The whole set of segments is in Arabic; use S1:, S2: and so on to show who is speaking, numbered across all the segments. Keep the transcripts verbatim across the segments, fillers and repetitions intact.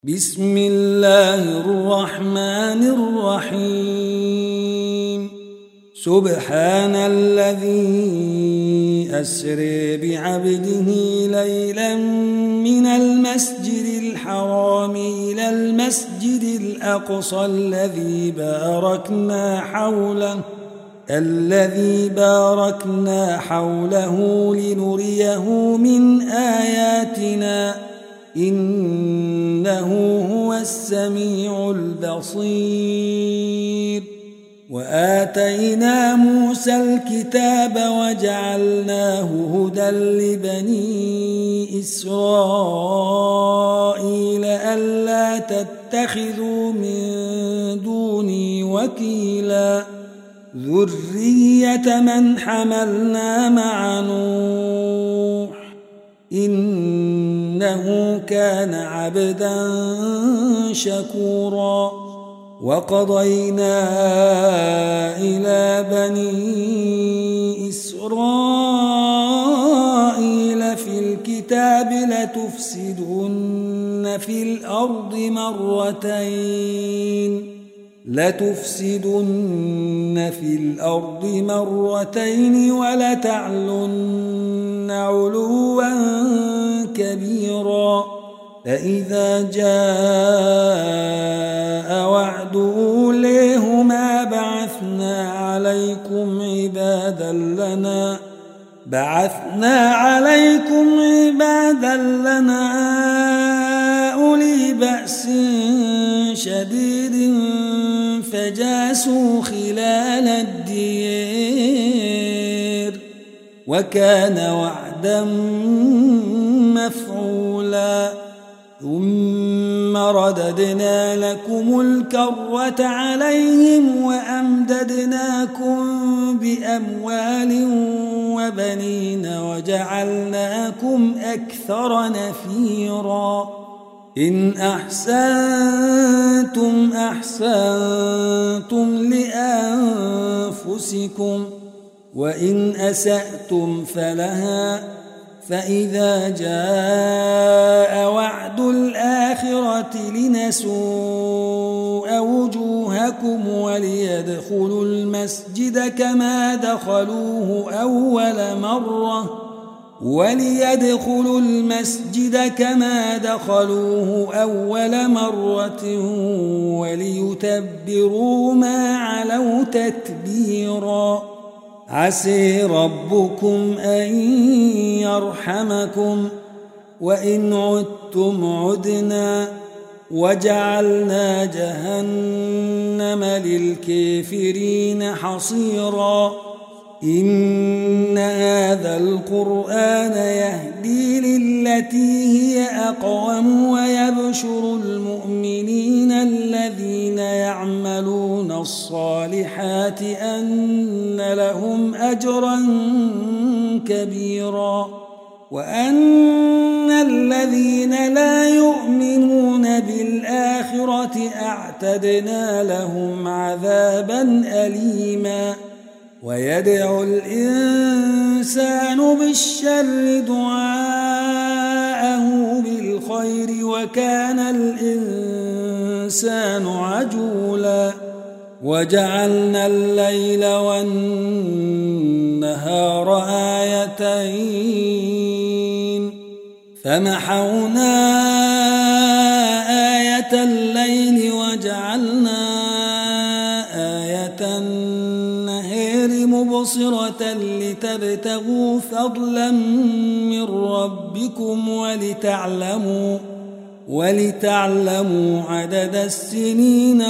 S1: بسم الله الرحمن الرحيم سبحان الذي أسري بعبده ليلا من المسجد الحرام إلى المسجد الأقصى الذي باركنا حوله الذي باركنا حوله لنريه من آياتنا إنه هو السميع البصير وآتينا موسى الكتاب وجعلناه هدى لبني إسرائيل ألا تتخذوا من دوني وكيلا ذرية من حملنا مع نوح إنه كان عبدا شكورا وقضينا إلى بني إسرائيل في الكتاب لتفسدن في الأرض مرتين لتفسدن في الأرض مرتين ولتعلن علوا كبيرا فإذا جاء وعد أوليهما بعثنا عليكم عبادا لنا بعثنا عليكم عبادا لنا أولي بأس شديد فجاسوا خلال الدير وكان وعدا مفعولا ثم رددنا لكم الكرة عليهم وأمددناكم بأموال وبنين وجعلناكم أكثر نفيرا إن أحسنتم أحسنتم لأنفسكم وإن أسأتم فلها فإذا جاء وعد الآخرة لنسوء وجوهكم وليدخلوا المسجد كما دخلوه أول مرة وليدخلوا المسجد كما دخلوه أول مرة وليتبروا ما علوا تتبيرا عسى ربكم أن يرحمكم وإن عدتم عدنا وجعلنا جهنم للكافرين حصيرا إن هذا القرآن يهدي للتي هي أقوم ويبشر المؤمنين الذين يعملون الصالحات أن لهم أجرا كبيرا وأن الذين لا يؤمنون بالآخرة أعتدنا لهم عذابا أليما ويدعو الإنسان بالشر دعاءه بالخير وكان الإنسان عجولا وجعلنا الليل والنهار آيتين فمحونا آية الليل وجعلنا آية مبصرة لتبتغوا فضلا من ربكم ولتعلموا ولتعلموا عدد السنين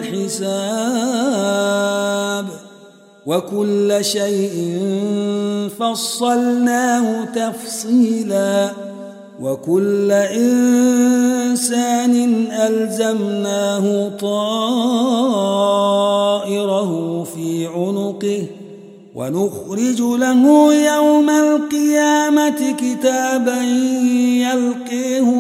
S1: والحساب وكل شيء فصلناه تفصيلا وكل إنسان ألزمناه طائره في عنقه ونخرج له يوم القيامة كتابا يلقيه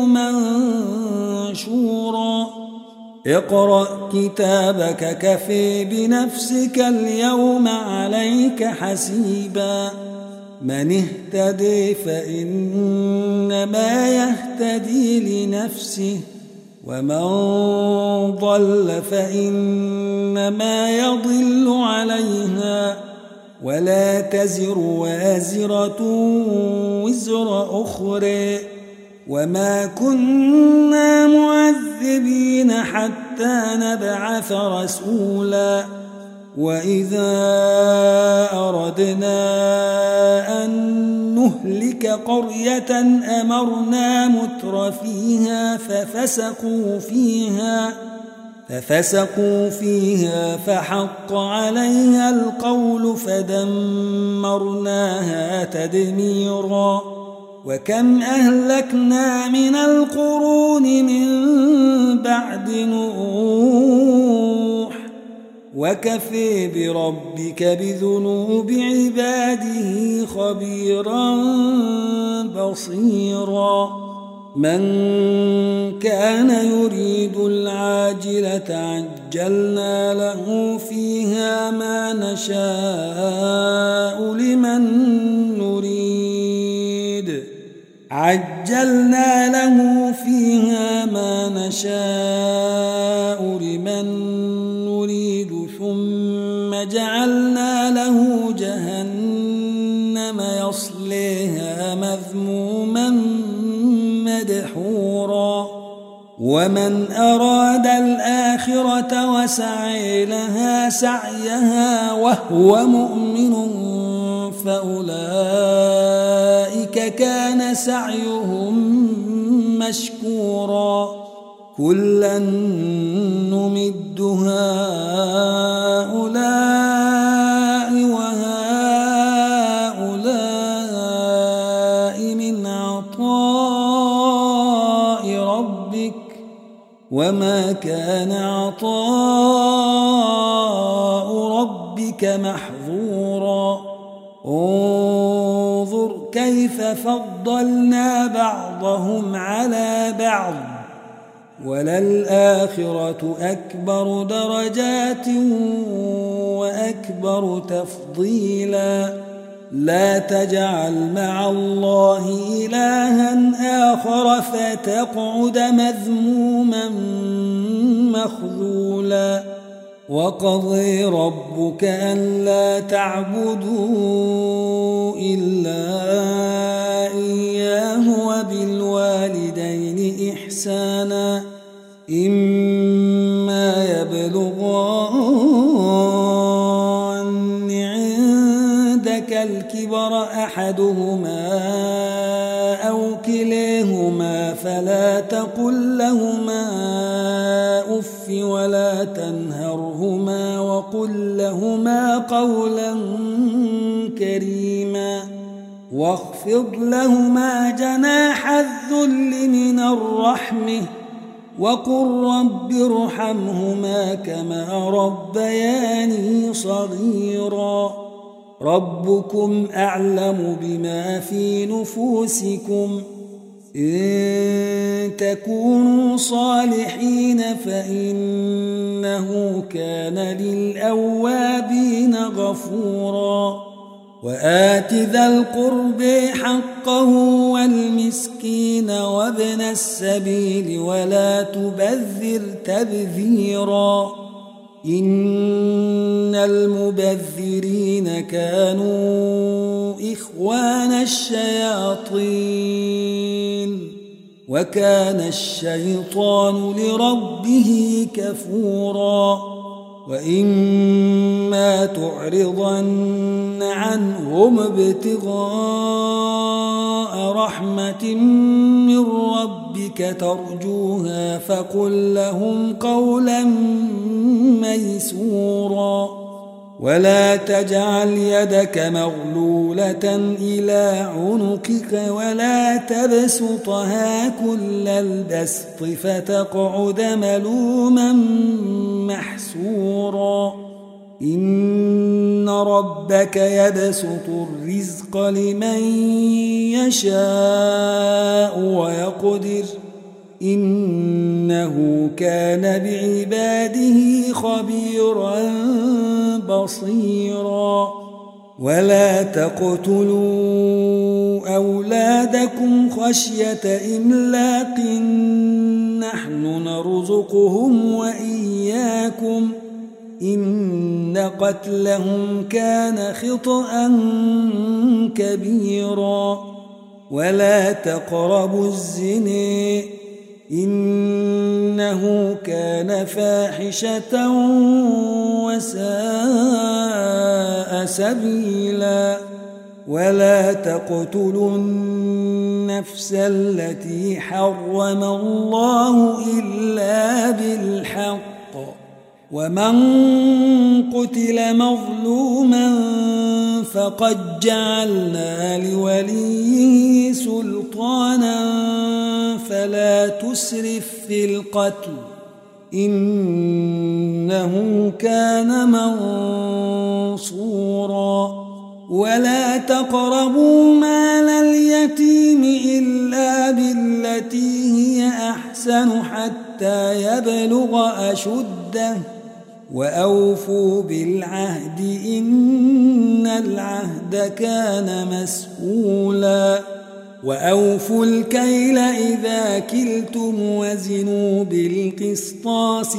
S1: منشورا اقرأ كتابك كفى بنفسك اليوم عليك حسيبا من اهتدي فإنما يهتدي لنفسه ومن ضل فإنما يضل عليها ولا تزر وازرة وزر أخرى وما كنا معذبين حتى نبعث رسولا وإذا أردنا أن نهلك قرية أمرنا متر فيها ففسقوا فيها ففسقوا فيها فحق عليها القول فدمرناها تدميرا وكم أهلكنا من القرون من بعد نوح وكفى بربك بذنوب عباده خبيرا بصيرا من كان يريد العاجلة عجلنا له فيها ما نشاء لمن نريد عجلنا له فيها ما نشاء لمن نريد ثم جعلنا له جهنم يصليها مذموما مدحورا ومن أراد الآخرة وسعي لها سعيها وهو مؤمن فأولئك كان سعيهم مشكورا كلا نمد هؤلاء وهؤلاء من عطاء ربك وما كان عطاء ربك محظورا انظر كيف فضلنا بعضهم على بعض وللآخرة أكبر درجات وأكبر تفضيلا لا تجعل مع الله إلها آخر فتقعد مذموما مخذولا وقضي ربك ألا تعبدوا إلا إياه وبالوالدين إحسانا إما يبلغن عندك الكبر أحدهما أو كليهما فلا تقل لهما أف ولا تنهرهما وقل لهما قولا كريما واخفض لهما جناح الذل من الرحمة وقل رب ارحمهما كما ربياني صغيرا ربكم أعلم بما في نفوسكم إن تكونوا صالحين فإنه كان للأوابين غفورا وآت ذا القرب حقه والمسكين وابن السبيل ولا تبذر تبذيرا إن المبذرين كانوا إخوان الشياطين وكان الشيطان لربه كفورا وإما تعرضن عنهم ابتغاء رحمة من ربك ترجوها فقل لهم قولا ميسورا ولا تجعل يدك مغلولة إلى عنقك ولا تبسطها كل البسط فتقعد ملوما محسورا إن ربك يبسط الرزق لمن يشاء ويقدر إنه كان بعباده خبيرا بصيرا ولا تقتلوا أولادكم خشية إملاق نحن نرزقهم وإياكم إن قتلهم كان خطأ كبيرا ولا تقربوا الزنا إنه كان فاحشة وساء سبيلا ولا تقتلوا النفس التي حرم الله إلا بالحق ومن قتل مظلوما فقد جعلنا لوليه سلطانا فلا تسرف في القتل إنه كان منصورا ولا تقربوا مال اليتيم إلا بالتي هي أحسن حتى يبلغ أشده وأوفوا بالعهد إن العهد كان مسؤولا وأوفوا الكيل إذا كلتم وزنوا بالقسطاس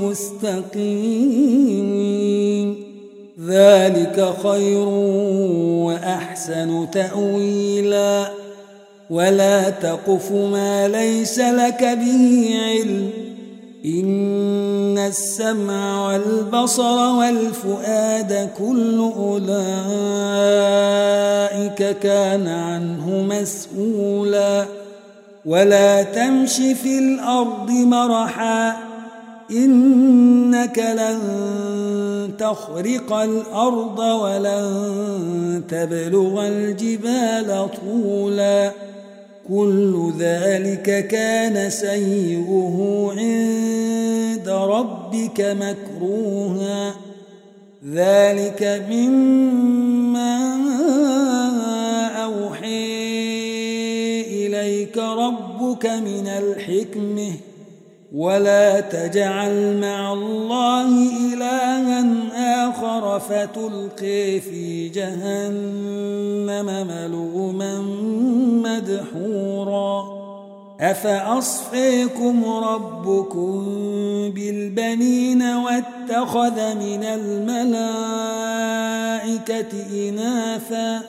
S1: المستقيم ذلك خير وأحسن تأويلا ولا تقف ما ليس لك به علم إن السمع والبصر والفؤاد كل أولئك كان عنه مسؤولا ولا تمش في الأرض مرحا إنك لن تخرق الأرض ولن تبلغ الجبال طولا كل ذلك كان سيئه عند ربك مكروها ذلك مما أوحي إليك ربك من الحكمة ولا تجعل مع الله إلها آخر فتلقي في جهنم ملوما مدحورا أفأصفيكم ربكم بالبنين واتخذ من الملائكة إناثا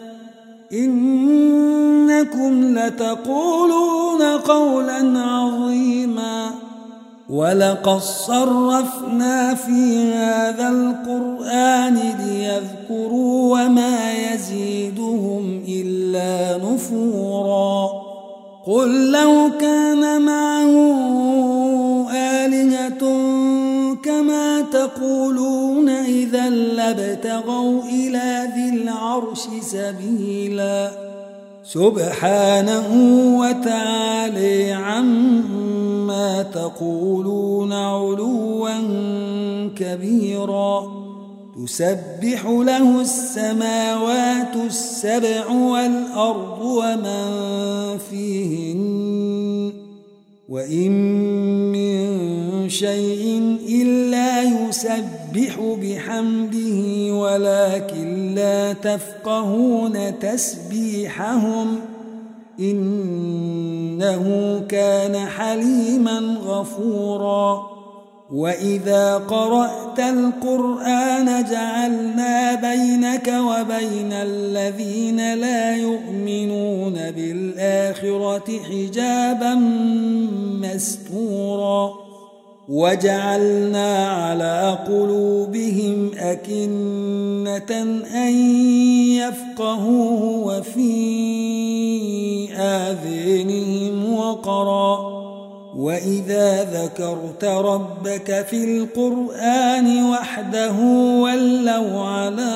S1: إنكم لتقولون قولا عظيما ولقد صرفنا في هذا القرآن ليذكروا وما يزيدهم إلا نفورا قل لو كان معه آلهة كما تقولون إذا لابتغوا إلى ذي العرش سبيلا سبحانه وتعالى عما تقولون علوا كبيرا تسبح له السماوات السبع والأرض ومن فيهن وإن من شيء إلا يسبح بحمده ولكن لا تفقهون تسبيحهم إنه كان حليما غفورا وإذا قرأت القرآن جعلنا بينك وبين الذين لا يؤمنون بالآخرة حجابا مستورا وجعلنا على قلوبهم أكنة أن يفقهوه وفي آذانهم وقرا وإذا ذكرت ربك في القرآن وحده ولوا على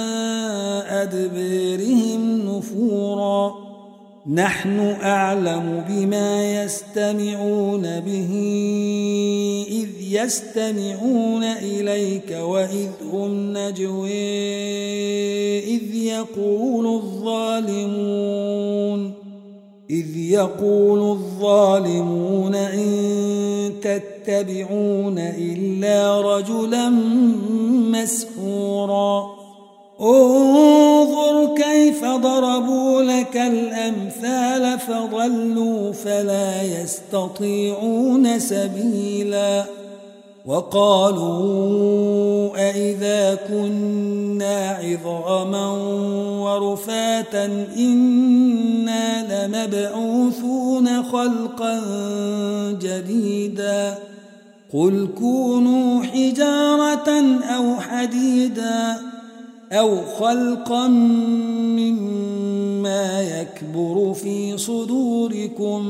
S1: أدبارهم نفورا نحن أعلم بما يستمعون به إذ يستمعون إليك وإذ هم نجوى إذ يقول الظالمون إذ يقول الظالمون إن تتبعون إلا رجلا مسحورا انظر كيف ضربوا لك الأمثال فضلوا فلا يستطيعون سبيلا وقالوا أئذا كنا عظاما ورفاتا إنا لمبعوثون خلقا جديدا قل كونوا حجارة أو حديدا أو خلقا مما يكبر في صدوركم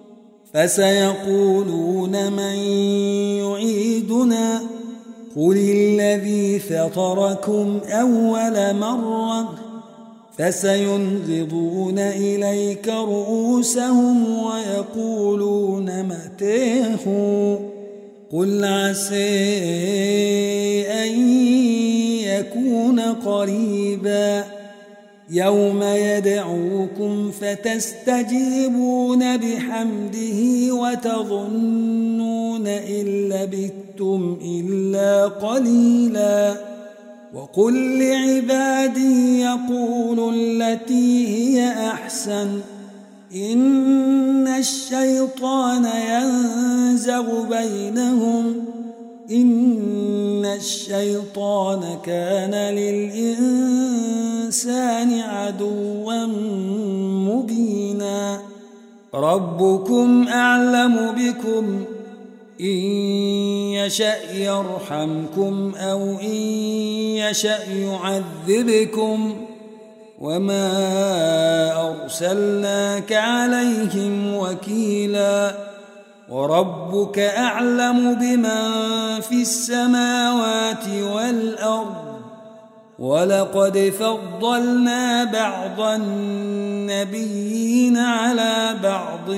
S1: فسيقولون من يعيدنا قل الذي فطركم أول مرة فسينغضون إليك رؤوسهم ويقولون متاه قل عسى أن يكون قريبا يوم يدعوكم فتستجيبون بحمده وتظنون إن لبثتم إلا قليلا وقل لعبادي يقولوا التي هي أحسن إن الشيطان ينزغ بينهم إن الشيطان كان للإنسان عدوا مبينا ربكم أعلم بكم إن يشأ يرحمكم أو إن يشأ يعذبكم وما أرسلناك عليهم وكيلا وربك أعلم بمن في السماوات والأرض ولقد فضلنا بعض النبيين على بعض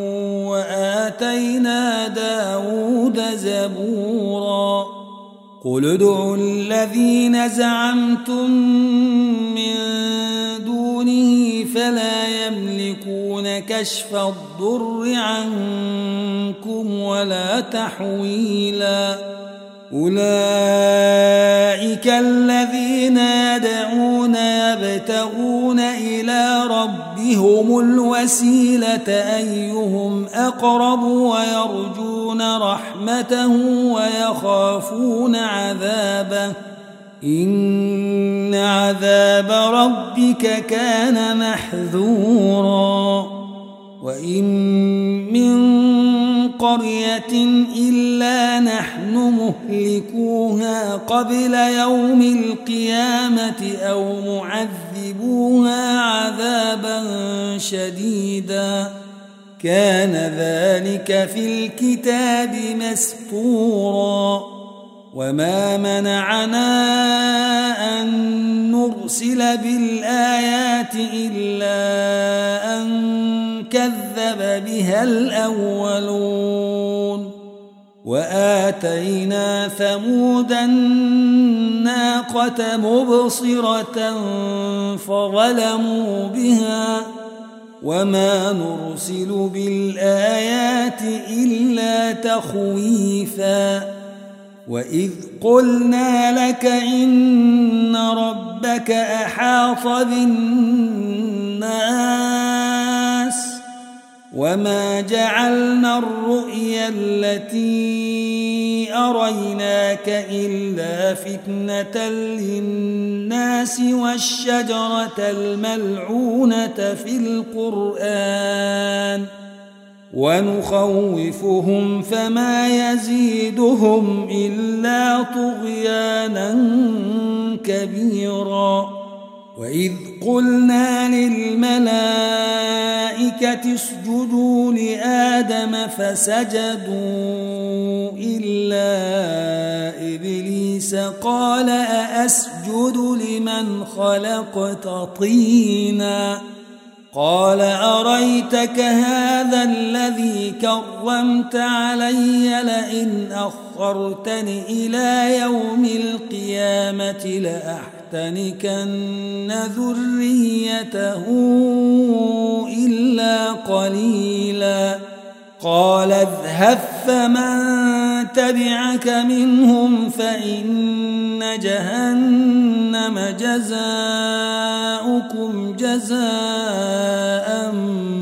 S1: وآتينا داود زبورا قل ادعوا الذين زعمتم من دونه فلا يملكون كشف الضر عنكم ولا تحويلا أولئك الذين يدعون يبتغون إلى ربهم الوسيلة أيهم أقرب ويرجون رحمته ويخافون عذابه إن عذاب ربك كان محذورا وإن من قرية إلا نحن مهلكوها قبل يوم القيامة أو معذبوها عذابا شديدا كان ذلك في الكتاب مسطورا وما منعنا أن نرسل بالآيات إلا أن كذب بها الأولون وآتينا ثمود الناقة مبصرة فظلموا بها وما نرسل بالآيات إلا تخويفا وإذ قلنا لك إن ربك أحاط بالناس وما جعلنا الرؤيا التي أريناك إلا فتنة للناس والشجرة الملعونة في القرآن ونخوفهم فما يزيدهم إلا طغيانا كبيرا وإذ قلنا للملائكة اسجدوا لآدم فسجدوا إلا إبليس قال أأسجد لمن خلقت طينا قال أريتك هذا الذي كرمت علي لئن أخرتني إلى يوم القيامة لأحتنكن ذريته إلا قليلا قال اذهب فمن تبعك منهم فإن جهنم جزاؤكم جزاء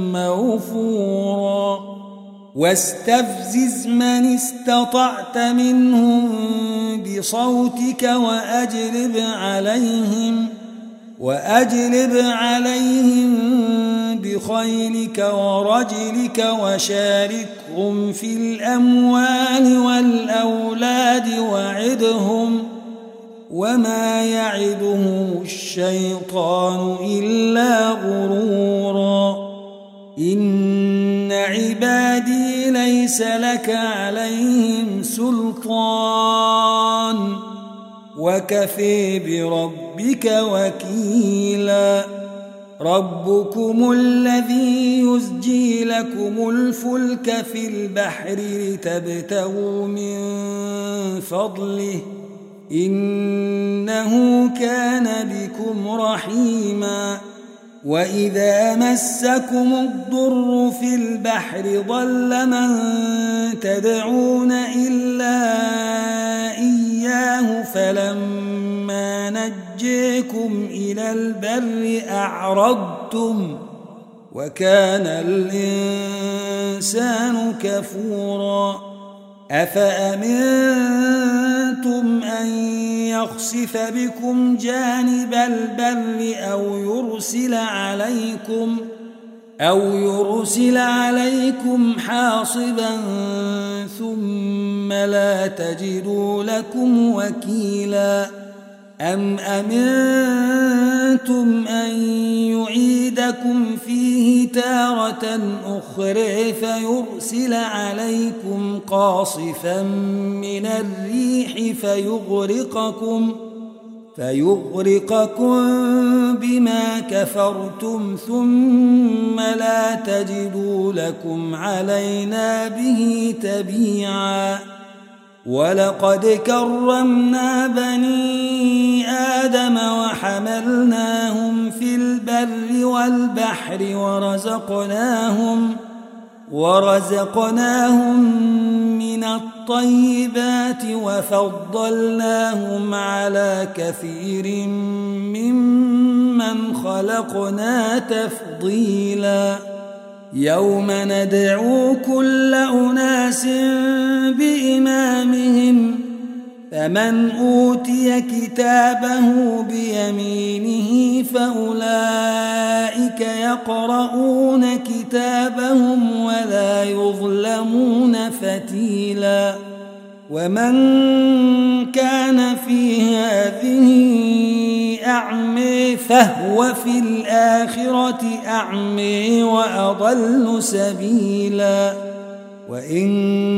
S1: موفورا واستفزز من استطعت منهم بصوتك وأجلب عليهم وأجلب عليهم بخيلك ورجلك وشاركهم في الأموال والأولاد وعدهم وما يعدهم الشيطان إلا غرورا إن عبادي ليس لك عليهم سلطان وكفي بربك وكيلا ربكم الذي يزجي لكم الفلك في البحر لتبتغوا من فضله إنه كان بكم رحيما وإذا مسكم الضر في البحر ضل من تدعون إلا إياه فلما نجيكم إلى البر أعرضتم وكان الإنسان كفورا أفأمنتم أن يخسف بكم جانب البر أو يرسل عليكم أو يرسل عليكم حاصبا ثم لا تجدوا لكم وكيلا أم أمنتم أن يعيدكم فيه تارة أخرى فيرسل عليكم قاصفا من الريح فيغرقكم فيغرقكم بما كفرتم ثم لا تجدوا لكم علينا به تبيعا ولقد كرمنا بني آدم وحملناهم في البر والبحر ورزقناهم ورزقناهم من الطيبات وفضلناهم على كثير ممن خلقنا تفضيلا يوم ندعو كل أناس بإمامهم فمن أوتي كتابه بيمينه فأولئك يقرؤون كتابهم ولا يظلمون فتيلا ومن كان في هذه أعمى فهو في الآخرة أعمى وأضل سبيلا وإن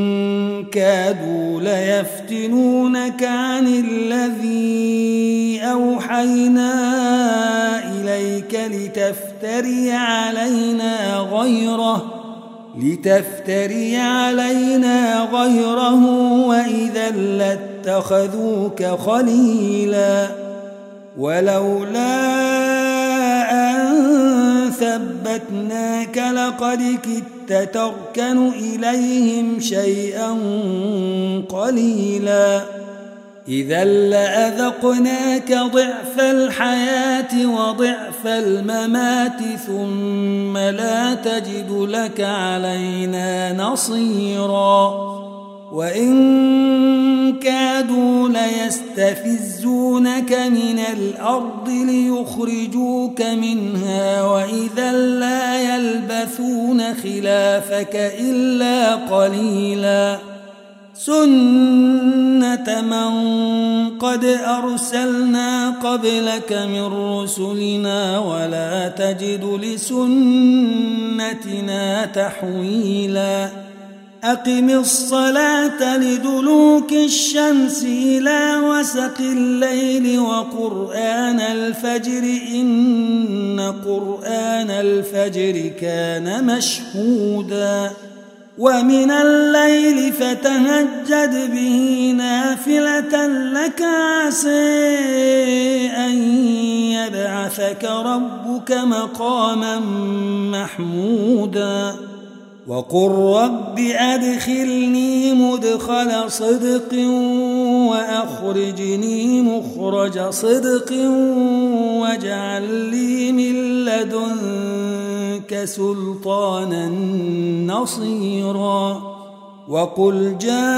S1: كادوا ليفتنونك عن الذي أوحينا إليك لتفتري علينا غيره لتفتري علينا غيره وإذا لاتخذوك خليلا ولولا أن ثبتناك لقد كدت تركن إليهم شيئا قليلا إذا لأذقناك ضعف الحياة وضعف الممات ثم لا تجد لك علينا نصيرا وإن كادوا ليستفزونك من الأرض ليخرجوك منها وإذا لا يلبثون خلافك إلا قليلا سنة من قد أرسلنا قبلك من رسلنا ولا تجد لسنتنا تحويلا أقم الصلاة لدلوك الشمس إلى وسق الليل وقرآن الفجر إن قرآن الفجر كان مشهودا ومن الليل فتهجد به نافلة لك عسى أن يبعثك ربك مقاما محمودا وقل رب أدخلني مدخل صدق وأخرجني مخرج صدق واجعل لي من لدنك سلطانا نصيرا وقل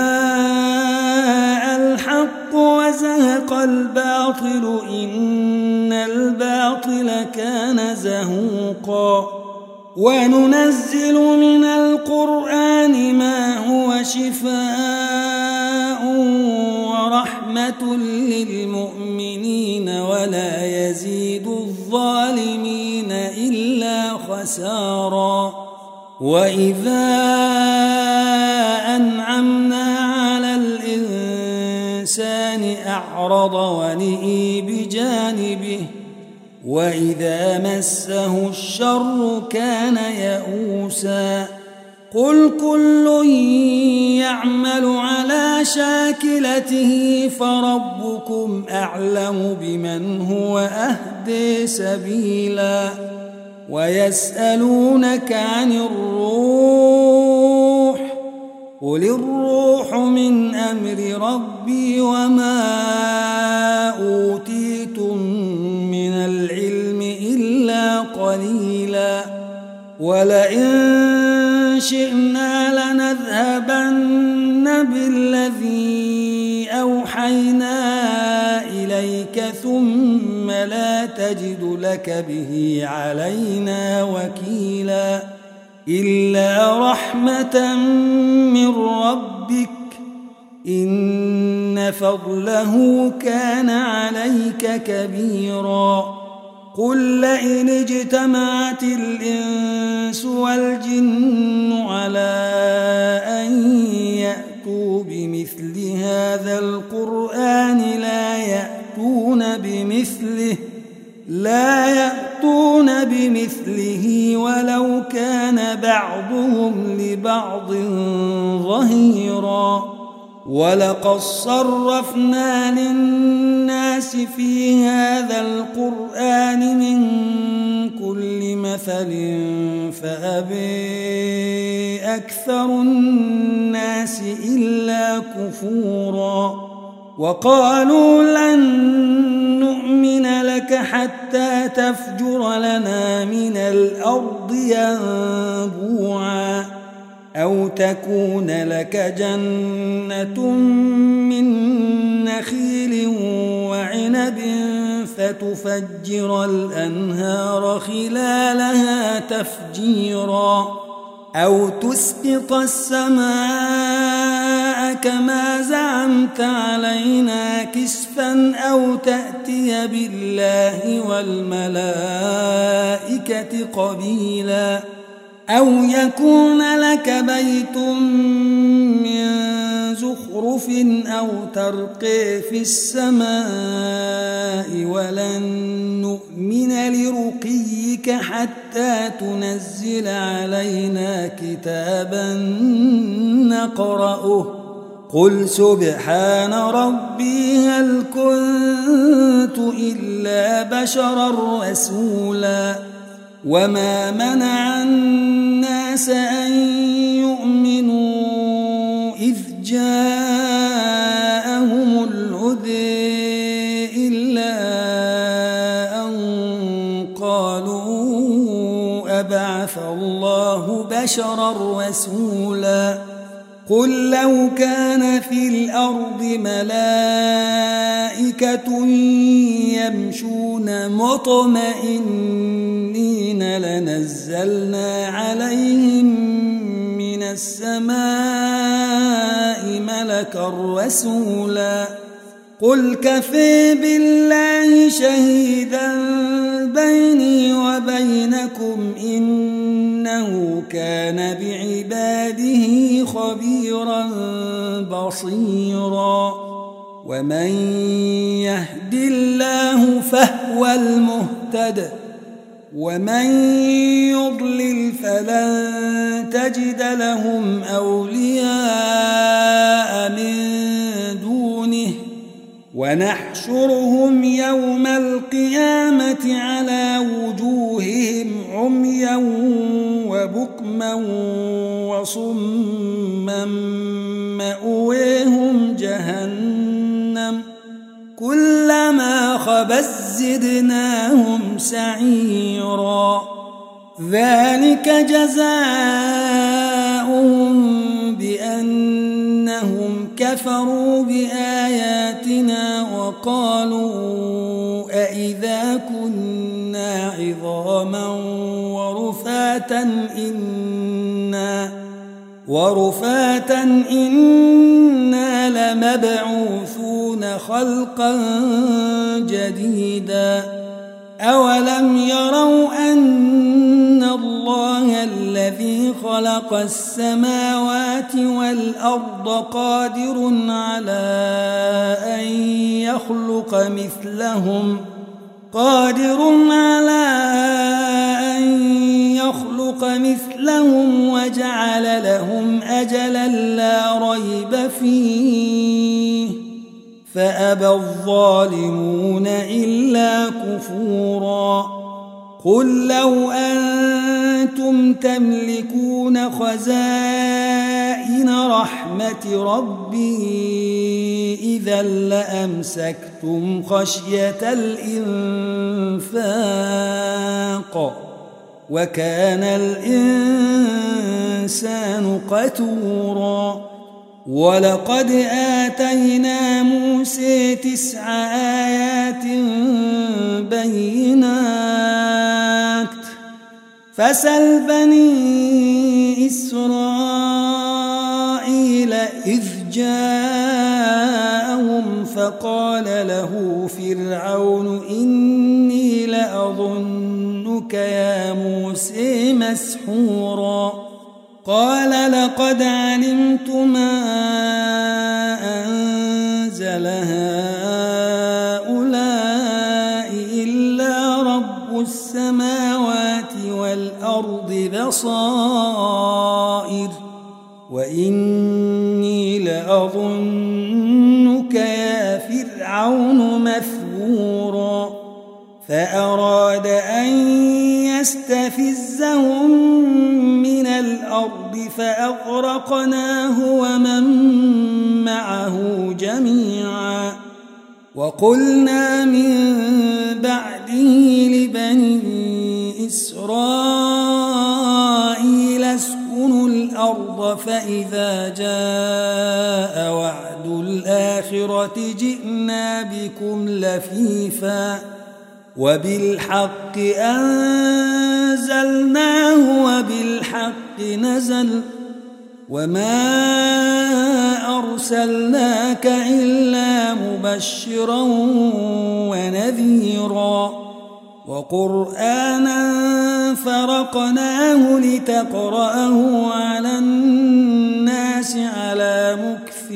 S1: جاء الحق وزهق الباطل إن الباطل كان زهوقا وننزل من القرآن ما هو شفاء ورحمة للمؤمنين ولا يزيد الظالمين إلا خسارا وإذا أنعمنا على الإنسان أعرض ونئي بجانبه وإذا مسه الشر كان يئوسا قل كل يعمل على شاكلته فربكم أعلم بمن هو أهدي سبيلا ويسألونك عن الروح قل الروح من أمر ربي وما أوتيتم من العلم إلا قليلا ولئن شئنا لنذهبن بالذي أوحينا إليك ثم لا تجد لك به علينا وكيلا إلا رحمة من ربك إن فضله كان عليك كبيرا قل لئن اجتمعت الإنس والجن على أن يأتوا بمثل هذا القرآن لا يأتون بمثله لا يأتون بمثله ولو كان بعضهم لبعض ظهيرا ولقد صرفنا للناس في هذا القرآن من كل مثل فأبى أكثر الناس إلا كفورا وقالوا لن نؤمن لك حتى تفجر لنا من الأرض ينبوعا أو تكون لك جنة من نخيل وعنب فتفجر الأنهار خلالها تفجيرا أو تسقط السماء كما زعمت علينا كسفا أو تأتي بالله والملائكة قبيلا أو يكون لك بيت من زخرف أو ترقي في السماء ولن نؤمن لرقيك حتى تنزل علينا كتابا نقرأه قل سبحان ربي هل كنت إلا بشرا رسولا وما منع الناس أن يؤمنوا إذ جاءهم الهدى إلا أن قالوا أبعث الله بشرا رسولا قل لو كان في الأرض ملائكة يمشون مطمئنين لنزلنا عليهم من السماء ملكا رسولا قل كفى بالله شهيدا بيني وبينكم إنه كان بعباده خبيرا بصيرا ومن يهد الله فهو المهتد ومن يضلل فلن تجد لهم أولياء من دونه ونحشرهم يوم القيامة على وجوههم عميا وبكما وصما مأويهم جهنم كلما خبت زدناهم سعيرا ذلك جزاؤهم بأنهم كفروا بآياتنا وقالوا أإذا كنا عظاما ورفاتا إنا ورفاتا إنا لمبعوثون خلقا جديدا أولم يروا أن الله الذي خلق السماوات والأرض قادر على أن يخلق مثلهم قادر على أن يخلق مثلهم وجعل لهم أجلا لا ريب فيه فأبى الظالمون إلا كفورا قل لو أنتم تملكون خزائن رحمة ربي إذا لأمسكتم خشية الإنفاق وكان الإنسان قتورا ولقد آتينا موسى تسع آيات بينات فسل بني إسرائيل إذ جاءهم فقال له فرعون إني لأظنك يا موسى مسحورا قال لقد علمت ما أنزل هؤلاء إلا رب السماوات والأرض بصائر وإني لأظنك يا فرعون مثبورا فأراد أن يستفزهم من الأرض فأغرقناه ومن معه جميعا وقلنا من بعده لبني إسرائيل اسكنوا الأرض فإذا جاء وعد الآخرة جئنا بكم لفيفا وبالحق أنزلناه وبالحق نزل وما أرسلناك إلا مبشرا ونذيرا وقرآنا فرقناه لتقرأه على الناس على مكث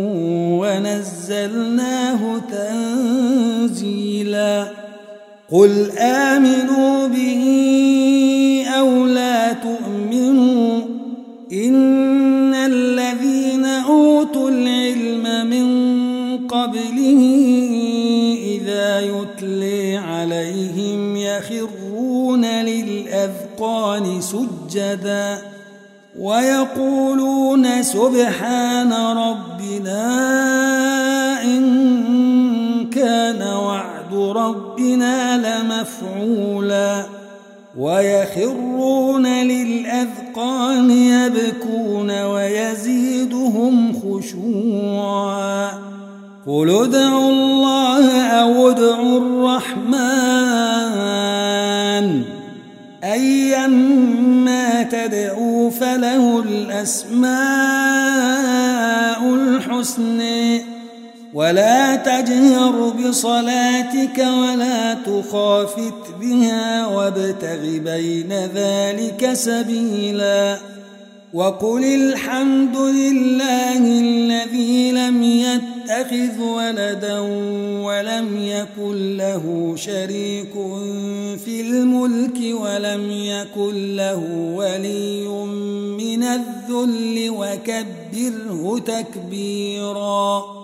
S1: ونزلناه تنزيلا قل آمنوا به أو لا تؤمنوا إن الذين أوتوا العلم من قبله إذا يتلي عليهم يخرون للأذقان سجدا ويقولون سبحان ربنا إن كان وعد ربنا لمفعولا ويخرون للأذقان يبكون ويزيدهم خشوعا قل ادعوا الله أو ادعوا الرحمن أيما تدعوا فله الأسماء الحسنى ولا تجهر بصلاتك ولا تخافت بها وابتغ بين ذلك سبيلا وقل الحمد لله الذي لم يتخذ ولدا ولم يكن له شريك في الملك ولم يكن له ولي من الذل وكبره تكبيرا